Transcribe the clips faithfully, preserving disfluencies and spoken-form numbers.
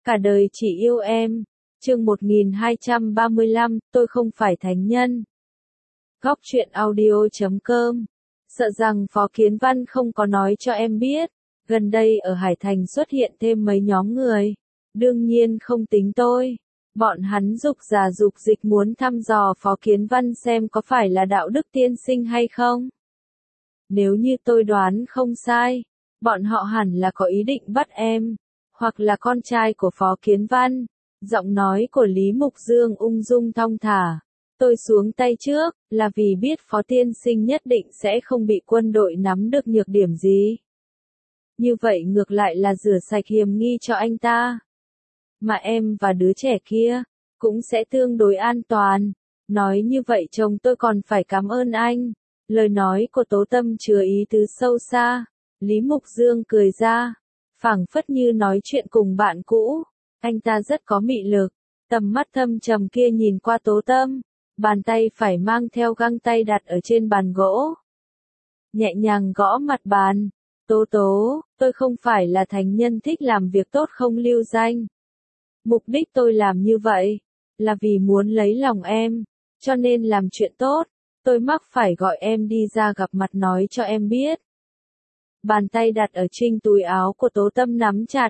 Cả đời chỉ yêu em. Chương một nghìn hai trăm ba mươi lăm, tôi không phải thánh nhân. Góc truyện audio chấm com. Sợ rằng Phó Kiến Văn không có nói cho em biết, gần đây ở Hải Thành xuất hiện thêm mấy nhóm người. Đương nhiên không tính tôi. Bọn hắn dục giả dục dịch muốn thăm dò Phó Kiến Văn xem có phải là đạo đức tiên sinh hay không. Nếu như tôi đoán không sai, bọn họ hẳn là có ý định bắt em, hoặc là con trai của Phó Kiến Văn. Giọng nói của Lý Mục Dương ung dung thong thả. Tôi xuống tay trước, là vì biết Phó tiên sinh nhất định sẽ không bị quân đội nắm được nhược điểm gì. Như vậy ngược lại là rửa sạch hiểm nghi cho anh ta. Mà em và đứa trẻ kia, cũng sẽ tương đối an toàn. Nói như vậy chồng tôi còn phải cảm ơn anh. Lời nói của Tố Tâm chứa ý tứ sâu xa. Lý Mục Dương cười ra, phảng phất như nói chuyện cùng bạn cũ. Anh ta rất có mị lực. Tầm mắt thâm trầm kia nhìn qua Tố Tâm. Bàn tay phải mang theo găng tay đặt ở trên bàn gỗ. Nhẹ nhàng gõ mặt bàn. Tố tố, tôi không phải là thánh nhân thích làm việc tốt không lưu danh. Mục đích tôi làm như vậy, là vì muốn lấy lòng em, cho nên làm chuyện tốt, tôi mắc phải gọi em đi ra gặp mặt nói cho em biết. Bàn tay đặt ở trên túi áo của Tố Tâm nắm chặt.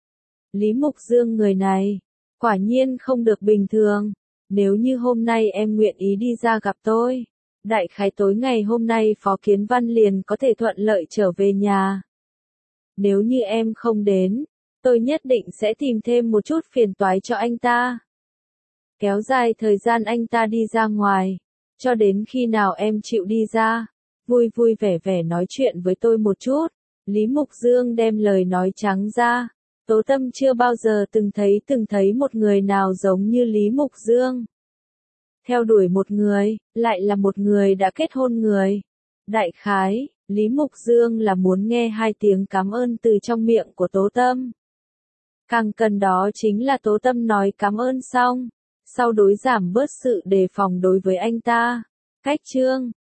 Lý Mục Dương người này, quả nhiên không được bình thường. Nếu như hôm nay em nguyện ý đi ra gặp tôi, đại khái tối ngày hôm nay Phó Kiến Văn liền có thể thuận lợi trở về nhà. Nếu như em không đến, tôi nhất định sẽ tìm thêm một chút phiền toái cho anh ta. Kéo dài thời gian anh ta đi ra ngoài, cho đến khi nào em chịu đi ra, vui vui vẻ vẻ nói chuyện với tôi một chút. Lý Mục Dương đem lời nói trắng ra. Tố Tâm chưa bao giờ từng thấy từng thấy một người nào giống như Lý Mục Dương. Theo đuổi một người, lại là một người đã kết hôn người. Đại khái, Lý Mục Dương là muốn nghe hai tiếng cảm ơn từ trong miệng của Tố Tâm. Càng cần đó chính là Tố Tâm nói cảm ơn xong, sau đối giảm bớt sự đề phòng đối với anh ta. Cách chương,